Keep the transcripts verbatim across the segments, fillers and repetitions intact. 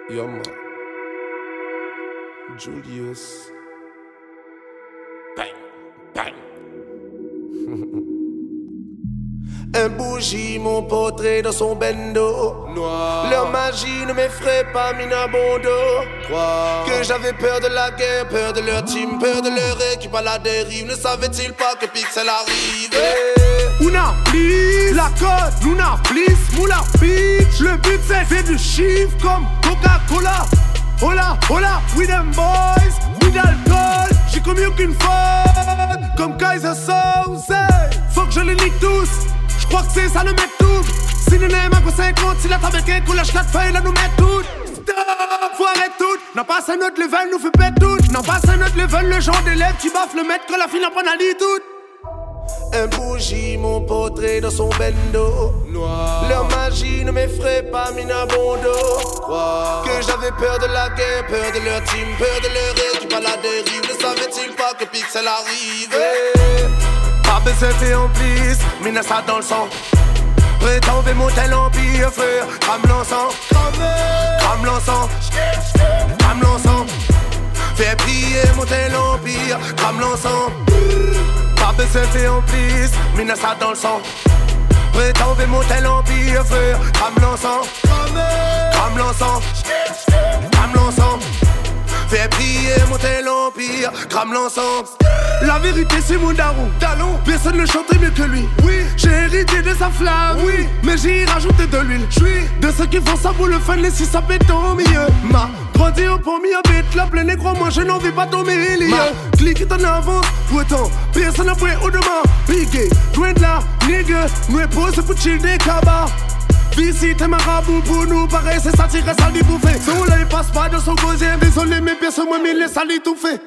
Yo man, Julius. Bang, bang. Un bougie, mon portrait dans son bendo noir. Leur magie ne m'effraie pas, minabondo. Croire que j'avais peur de la guerre, peur de leur team, peur de leur équipe à la dérive. Ne savait-il pas que Pixel arrive? Hey. Una, please, la code, Luna, please, Moula, bitch. Le but c'est fait du chiffre comme Coca-Cola. Hola, hola, with them boys, with alcool. J'ai commis aucune faute, comme Kaiser Soze. Faut que je les nique tous, j'crois que c'est ça le mec tout. Si le nez m'a go cinquante, si la table est qu'un lâche quatre feuilles, là nous met tout. Stop, faut arrêter tout. Non pas à notre level, nous fait pète tout. Non pas à notre level, le genre d'élève qui baffe le maître quand la fille en prend la lit tout. Un bougie, mon portrait dans son bendo noir. Leur magie ne m'effraie pas, minabondo. Croire que j'avais peur de la guerre, peur de leur team, peur de leur équipe à la dérive. Ne savait-il pas que Pixel arrive? Hey. Pas besoin de en plus, mina ça dans le sang. Prétend monter l'empire, frère. Crame l'encens, crame l'encens, crame l'encens. Fais prier, monter l'empire, crame l'encens. Pas besoin de en plus, mina ça dans le sang. Prétend monter l'empire, frère. Crame l'encens, crame l'encens, crame l'encens. Fais prier, monter l'empire, crame l'encens. La vérité c'est mon daron, talon. Personne ne chantait mieux que lui. Oui, j'ai hérité de sa flamme. Oui, mais j'ai rajouté de l'huile. J'suis de ceux qui font ça pour le fun, laissez ça péter au milieu. Ma grandi au premier bête, la pleine et crois-moi, je n'en vais pas tomber lié. Ma clique est en avance, pourtant, personne n'a pris au demain. Bigé, loin de là, nigga, nous épose pour chill des cabas. Visite un marabout pour nous, pareil, c'est ça, tirer ça, bouffer. Son là, il passe pas de son gosier, désolé, mais personne, moi, mais il laisse ça, tout fait.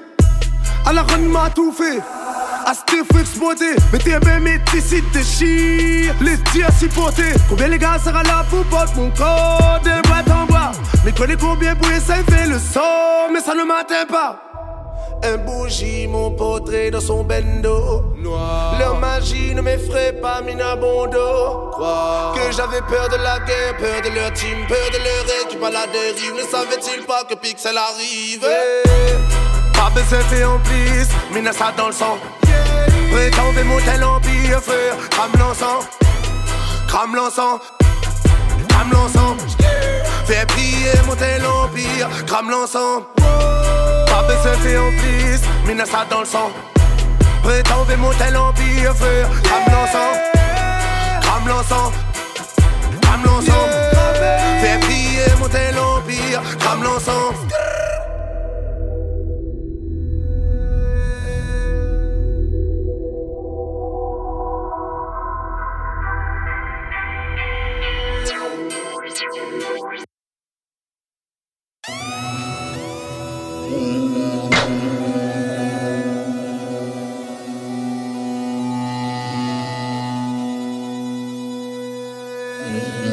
À la run m'a tout fait. À ce faut exploiter. Mettez bien mes tissus de chire. Les tirs s'y porter. Combien les gars sera là pour porter mon corps de boîte en bois. Mais connais combien pour essayer de faire le son, mais ça ne m'atteint pas. Un bougie, mon portrait dans son bendo noir. Leur magie ne m'effraie pas, minabondo. Croire que j'avais peur de la guerre, peur de leur team, peur de leur équipe à la dérive. Ne savait-il pas que Pixel arrive? Hey. Pas besoin de en plus, mina ça dans le sang. Prétend monter l'empire, frère. Crame l'encens, crame l'encens, crame l'encens. Fais prier, monter l'empire, crame l'encens. Pas besoin de en plus, mina ça dans le sang. Prétend monter l'empire, frère. Crame l'encens, crame l'encens, crame l'encens. Fais prier, monter l'empire, crame l'encens. Mm-hmm.